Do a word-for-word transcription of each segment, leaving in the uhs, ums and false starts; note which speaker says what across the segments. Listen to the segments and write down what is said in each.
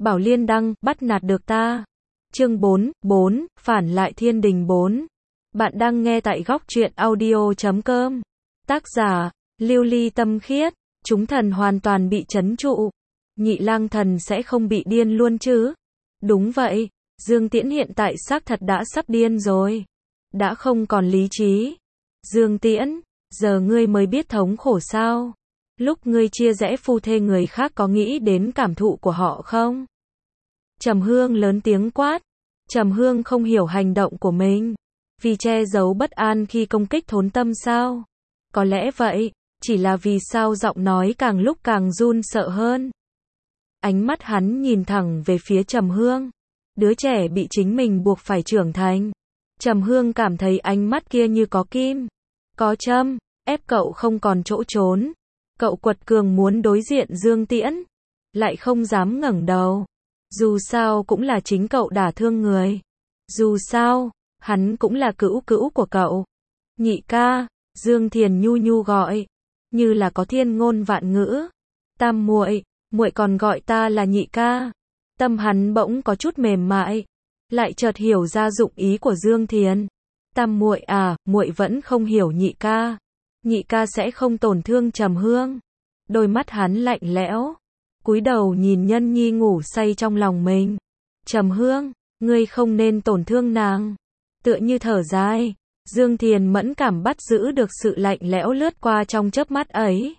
Speaker 1: Bảo Liên Đăng, bắt nạt được ta. Chương bốn, bốn, phản lại thiên đình bốn. Bạn đang nghe tại góc truyện audio chấm com. Tác giả, Lưu Ly Tâm Khiết. Chúng thần hoàn toàn bị trấn trụ. Nhị lang thần sẽ không bị điên luôn chứ? Đúng vậy, Dương Tiễn hiện tại xác thật đã sắp điên rồi. Đã không còn lý trí. Dương Tiễn, giờ ngươi mới biết thống khổ sao? Lúc ngươi chia rẽ phu thê người khác có nghĩ đến cảm thụ của họ không? Trầm Hương lớn tiếng quát. Trầm Hương không hiểu hành động của mình. Vì che giấu bất an khi công kích Thốn Tâm sao? Có lẽ vậy, chỉ là vì sao giọng nói càng lúc càng run sợ hơn. Ánh mắt hắn nhìn thẳng về phía Trầm Hương. Đứa trẻ bị chính mình buộc phải trưởng thành. Trầm Hương cảm thấy ánh mắt kia như có kim, có châm, ép cậu không còn chỗ trốn. Cậu quật cường muốn đối diện Dương Tiễn, lại không dám ngẩng đầu. Dù sao cũng là chính cậu đả thương người. Dù sao, hắn cũng là cữu cữu của cậu. Nhị ca, Dương Thiền nhu nhu gọi, như là có thiên ngôn vạn ngữ. Tam muội, muội còn gọi ta là nhị ca. Tâm hắn bỗng có chút mềm mại, lại chợt hiểu ra dụng ý của Dương Thiền. Tam muội à, muội vẫn không hiểu nhị ca. Nhị ca sẽ không tổn thương Trầm Hương. Đôi mắt hắn lạnh lẽo, cúi đầu nhìn nhân nhi ngủ say trong lòng mình. Trầm Hương, ngươi không nên tổn thương nàng. Tựa như thở dài, Dương Thiền mẫn cảm bắt giữ được sự lạnh lẽo lướt qua trong chớp mắt ấy.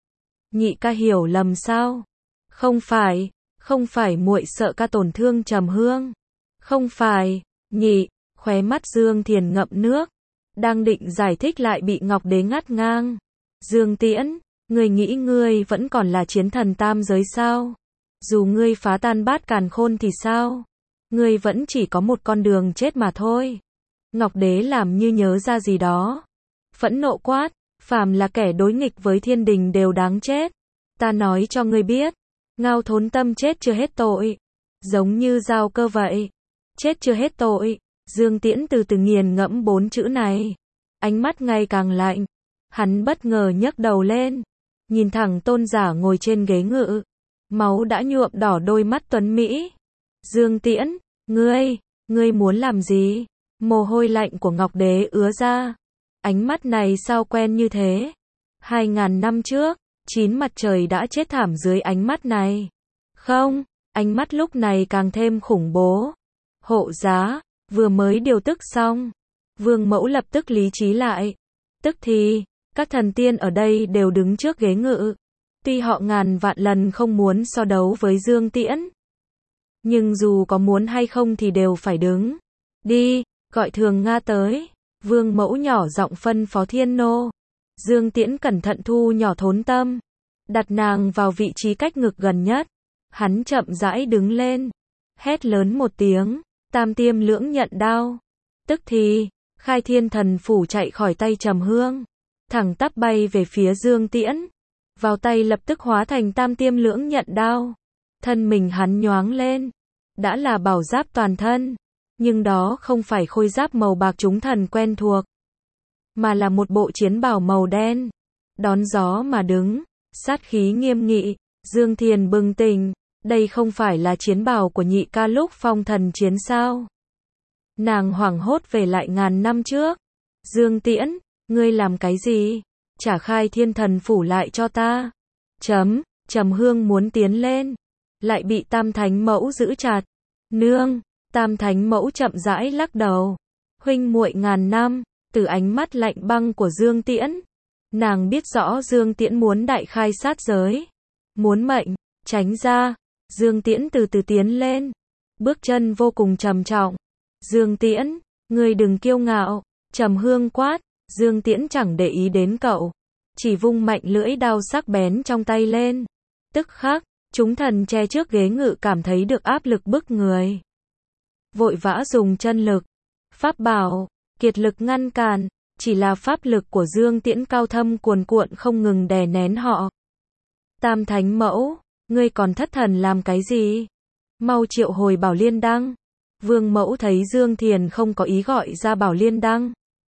Speaker 1: Nhị ca hiểu lầm sao? Không phải, không phải muội sợ ca tổn thương Trầm Hương. Không phải, nhị, khóe mắt Dương Thiền ngậm nước. Đang định giải thích lại bị Ngọc Đế ngắt ngang. Dương Tiễn, ngươi nghĩ ngươi vẫn còn là chiến thần tam giới sao? Dù ngươi phá tan bát càn khôn thì sao? Ngươi vẫn chỉ có một con đường chết mà thôi. Ngọc Đế làm như nhớ ra gì đó. Phẫn nộ quát, phàm là kẻ đối nghịch với thiên đình đều đáng chết. Ta nói cho ngươi biết, Ngao Thốn Tâm chết chưa hết tội. Giống như Giao Cơ vậy. Chết chưa hết tội. Dương Tiễn từ từ nghiền ngẫm bốn chữ này. Ánh mắt ngày càng lạnh. Hắn bất ngờ nhấc đầu lên. Nhìn thẳng Tôn Giả ngồi trên ghế ngự. Máu đã nhuộm đỏ đôi mắt tuấn Mỹ. Dương Tiễn, ngươi, ngươi muốn làm gì? Mồ hôi lạnh của Ngọc Đế ứa ra. Ánh mắt này sao quen như thế? Hai ngàn năm trước, chín mặt trời đã chết thảm dưới ánh mắt này. Không, ánh mắt lúc này càng thêm khủng bố. Hộ giá, vừa mới điều tức xong. Vương Mẫu lập tức lý trí lại. Tức thì, các thần tiên ở đây đều đứng trước ghế ngự. Tuy họ ngàn vạn lần không muốn so đấu với Dương Tiễn, nhưng dù có muốn hay không thì đều phải đứng. Đi, gọi Thường Nga tới. Vương Mẫu nhỏ giọng phân phó Thiên Nô. Dương Tiễn cẩn thận thu nhỏ Thốn Tâm, đặt nàng vào vị trí cách ngực gần nhất. Hắn chậm rãi đứng lên, hét lớn một tiếng, tam tiêm lưỡng nhận đao. Tức thì, Khai Thiên Thần Phủ chạy khỏi tay Trầm Hương, thẳng tắp bay về phía Dương Tiễn. Vào tay lập tức hóa thành tam tiêm lưỡng nhận đao. Thân mình hắn nhoáng lên, đã là bảo giáp toàn thân, nhưng đó không phải khôi giáp màu bạc chúng thần quen thuộc, mà là một bộ chiến bào màu đen. Đón gió mà đứng, sát khí nghiêm nghị. Dương Thiền bừng tỉnh, đây không phải là chiến bào của nhị ca lúc phong thần chiến sao? Nàng hoảng hốt về lại ngàn năm trước. Dương Tiễn, ngươi làm cái gì? Trả Khai Thiên Thần Phủ lại cho ta. Chấm, Trầm Hương muốn tiến lên, lại bị Tam Thánh Mẫu giữ chặt. Nương, Tam Thánh Mẫu chậm rãi lắc đầu. Huynh muội ngàn năm. Từ ánh mắt lạnh băng của Dương Tiễn, nàng biết rõ Dương Tiễn muốn đại khai sát giới, muốn mệnh. Tránh ra. Dương Tiễn từ từ tiến lên, bước chân vô cùng trầm trọng. Dương Tiễn, ngươi đừng kiêu ngạo. Trầm Hương quát. Dương Tiễn chẳng để ý đến cậu, chỉ vung mạnh lưỡi đao sắc bén trong tay lên. Tức khắc, chúng thần che trước ghế ngự cảm thấy được áp lực bức người, vội vã dùng chân lực, pháp bảo, kiệt lực ngăn cản. Chỉ là pháp lực của Dương Tiễn cao thâm cuồn cuộn không ngừng đè nén họ. Tam Thánh Mẫu, ngươi còn thất thần làm cái gì? Mau triệu hồi Bảo Liên Đăng. Vương Mẫu thấy Dương Thiền không có ý gọi ra Bảo Liên Đăng,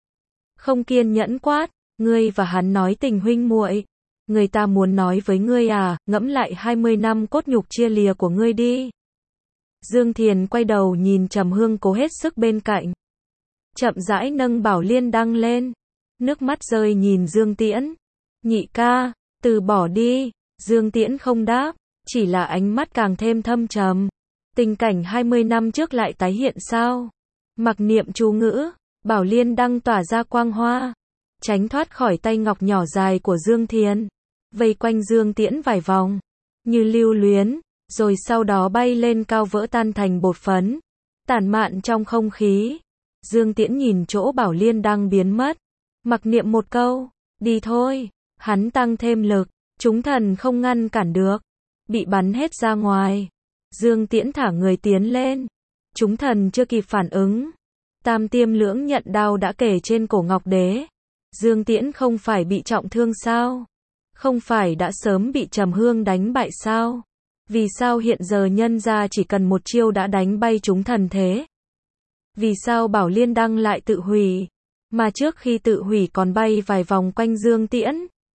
Speaker 1: không kiên nhẫn quát, ngươi và hắn nói tình huynh muội, người ta muốn nói với ngươi à, ngẫm lại hai mươi năm cốt nhục chia lìa của ngươi đi. Dương Thiền quay đầu nhìn Trầm Hương cố hết sức bên cạnh. Chậm rãi nâng bảo liên đăng lên. Nước mắt rơi nhìn Dương Tiễn. Nhị ca, từ bỏ đi. Dương Tiễn không đáp, chỉ là ánh mắt càng thêm thâm trầm. Tình cảnh hai mươi năm trước lại tái hiện sao? Mặc niệm chú ngữ, bảo liên đăng tỏa ra quang hoa. Tránh thoát khỏi tay ngọc nhỏ dài của Dương Thiền. Vây quanh Dương Tiễn vài vòng. Như lưu luyến. Rồi sau đó bay lên cao vỡ tan thành bột phấn. Tản mạn trong không khí. Dương Tiễn nhìn chỗ bảo liên đang biến mất. Mặc niệm một câu. Đi thôi. Hắn tăng thêm lực. Chúng thần không ngăn cản được. Bị bắn hết ra ngoài. Dương Tiễn thả người tiến lên. Chúng thần chưa kịp phản ứng. Tam tiêm lưỡng nhận đao đã kề trên cổ Ngọc Đế. Dương Tiễn không phải bị trọng thương sao? Không phải đã sớm bị Trầm Hương đánh bại sao? Vì sao hiện giờ nhân ra chỉ cần một chiêu đã đánh bay chúng thần thế? Vì sao bảo liên đăng lại tự hủy? Mà trước khi tự hủy còn bay vài vòng quanh Dương Tiễn?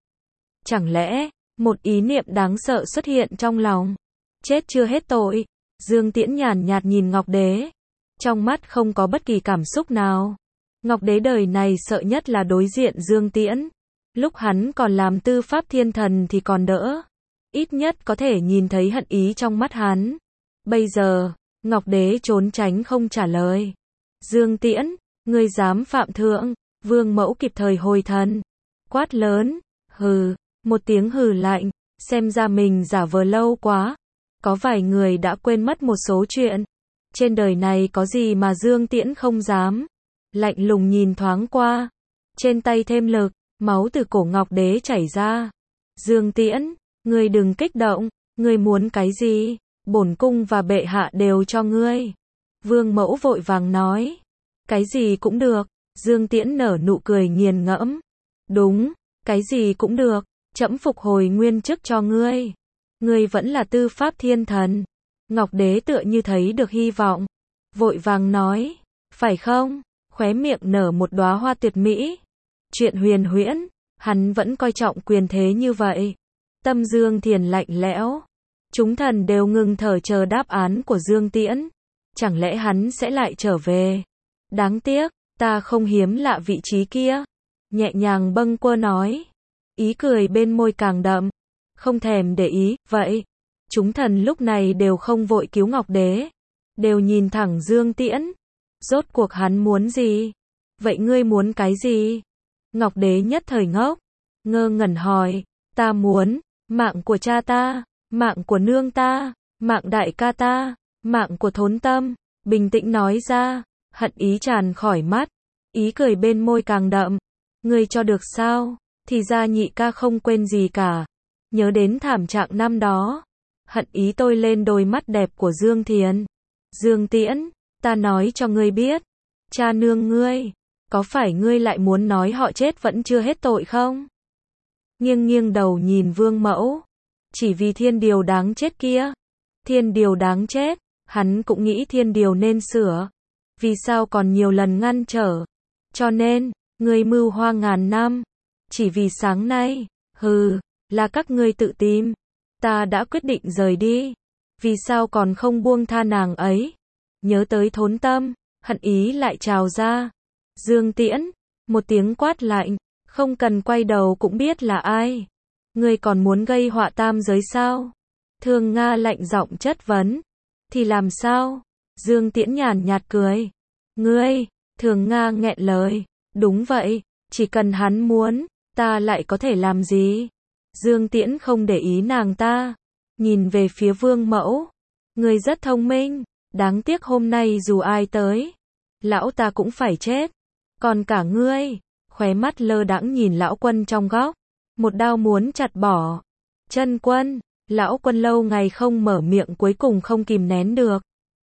Speaker 1: Chẳng lẽ, một ý niệm đáng sợ xuất hiện trong lòng? Chết chưa hết tội. Dương Tiễn nhàn nhạt nhìn Ngọc Đế. Trong mắt không có bất kỳ cảm xúc nào. Ngọc Đế đời này sợ nhất là đối diện Dương Tiễn. Lúc hắn còn làm tư pháp thiên thần thì còn đỡ. Ít nhất có thể nhìn thấy hận ý trong mắt hắn. Bây giờ, Ngọc Đế trốn tránh không trả lời. Dương Tiễn, ngươi dám phạm thượng. Vương Mẫu kịp thời hồi thần. Quát lớn, hừ, một tiếng hừ lạnh. Xem ra mình giả vờ lâu quá. Có vài người đã quên mất một số chuyện. Trên đời này có gì mà Dương Tiễn không dám. Lạnh lùng nhìn thoáng qua. Trên tay thêm lực, máu từ cổ Ngọc Đế chảy ra. Dương Tiễn, ngươi đừng kích động. Ngươi muốn cái gì? Bổn cung và bệ hạ đều cho ngươi. Vương Mẫu vội vàng nói. Cái gì cũng được. Dương Tiễn nở nụ cười nghiền ngẫm. Đúng, cái gì cũng được. Trẫm phục hồi nguyên chức cho ngươi. Ngươi vẫn là tư pháp thiên thần. Ngọc Đế tựa như thấy được hy vọng. Vội vàng nói. Phải không? Khóe miệng nở một đóa hoa tuyệt mỹ. Chuyện huyền huyễn. Hắn vẫn coi trọng quyền thế như vậy. Tâm Dương Thiền lạnh lẽo. Chúng thần đều ngừng thở chờ đáp án của Dương Tiễn. Chẳng lẽ hắn sẽ lại trở về? Đáng tiếc, ta không hiếm lạ vị trí kia. Nhẹ nhàng bâng quơ nói. Ý cười bên môi càng đậm. Không thèm để ý, vậy. Chúng thần lúc này đều không vội cứu Ngọc Đế. Đều nhìn thẳng Dương Tiễn. Rốt cuộc hắn muốn gì? Vậy ngươi muốn cái gì? Ngọc Đế nhất thời ngốc. Ngơ ngẩn hỏi. Ta muốn, mạng của cha ta, mạng của nương ta, mạng đại ca ta, mạng của thốn tâm. Bình tĩnh nói ra. Hận ý tràn khỏi mắt. Ý cười bên môi càng đậm. Ngươi cho được sao? Thì ra nhị ca không quên gì cả. Nhớ đến thảm trạng năm đó. Hận ý tôi lên đôi mắt đẹp của Dương Thiền. Dương Tiễn, ta nói cho ngươi biết. Cha nương ngươi, có phải ngươi lại muốn nói họ chết vẫn chưa hết tội không? Nghiêng nghiêng đầu nhìn Vương Mẫu. Chỉ vì thiên điều đáng chết kia. Thiên điều đáng chết, hắn cũng nghĩ thiên điều nên sửa. Vì sao còn nhiều lần ngăn trở? Cho nên, ngươi mưu hoa ngàn năm. Chỉ vì sáng nay, hừ, là các ngươi tự tìm. Ta đã quyết định rời đi. Vì sao còn không buông tha nàng ấy? Nhớ tới thốn tâm, hận ý lại trào ra. Dương Tiễn, một tiếng quát lạnh, không cần quay đầu cũng biết là ai. Ngươi còn muốn gây họa tam giới sao? Thường Nga lạnh giọng chất vấn. Thì làm sao? Dương Tiễn nhàn nhạt cười. Ngươi, Thường Nga nghẹn lời. Đúng vậy, chỉ cần hắn muốn, ta lại có thể làm gì? Dương Tiễn không để ý nàng ta. Nhìn về phía Vương Mẫu. Ngươi rất thông minh. Đáng tiếc hôm nay dù ai tới, lão ta cũng phải chết. Còn cả ngươi. Khóe mắt lơ đãng nhìn lão quân trong góc. Một đao muốn chặt bỏ. Chân Quân. Lão quân lâu ngày không mở miệng cuối cùng không kìm nén được.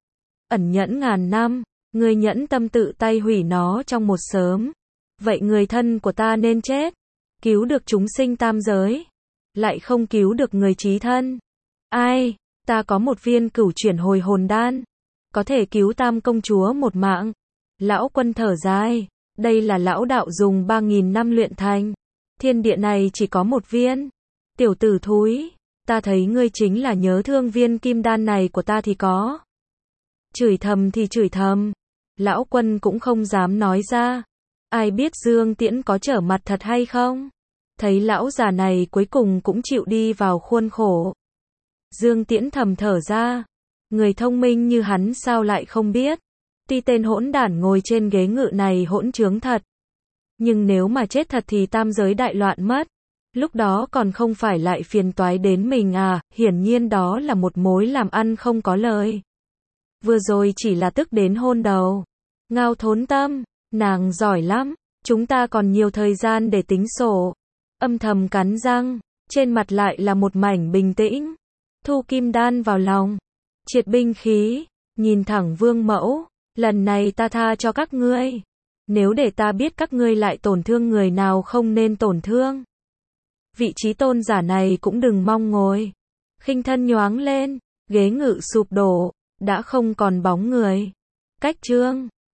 Speaker 1: Ẩn nhẫn ngàn năm. Ngươi nhẫn tâm tự tay hủy nó trong một sớm. Vậy người thân của ta nên chết. Cứu được chúng sinh tam giới. Lại không cứu được người chí thân. Ai? Ta có một viên cửu chuyển hồi hồn đan. Có thể cứu tam công chúa một mạng. Lão quân thở dài. Đây là lão đạo dùng ba nghìn năm luyện thành. Thiên địa này chỉ có một viên. Tiểu tử thúi. Ta thấy ngươi chính là nhớ thương viên kim đan này của ta thì có. Chửi thầm thì chửi thầm. Lão Quân cũng không dám nói ra. Ai biết Dương Tiễn có trở mặt thật hay không? Thấy lão già này cuối cùng cũng chịu đi vào khuôn khổ. Dương Tiễn thầm thở ra. Người thông minh như hắn sao lại không biết. Tuy tên hỗn đản ngồi trên ghế ngự này hỗn trướng thật. Nhưng nếu mà chết thật thì tam giới đại loạn mất. Lúc đó còn không phải lại phiền toái đến mình à, hiển nhiên đó là một mối làm ăn không có lời. Vừa rồi chỉ là tức đến hôn đầu. Ngao Thốn Tâm, nàng giỏi lắm, chúng ta còn nhiều thời gian để tính sổ. Âm thầm cắn răng, trên mặt lại là một mảnh bình tĩnh. Thu kim đan vào lòng, triệt binh khí, nhìn thẳng Vương Mẫu, lần này ta tha cho các ngươi. Nếu để ta biết các ngươi lại tổn thương người nào không nên tổn thương. Vị trí tôn giả này cũng đừng mong ngồi. Khinh thân nhoáng lên, ghế ngự sụp đổ, đã không còn bóng người. Cách chương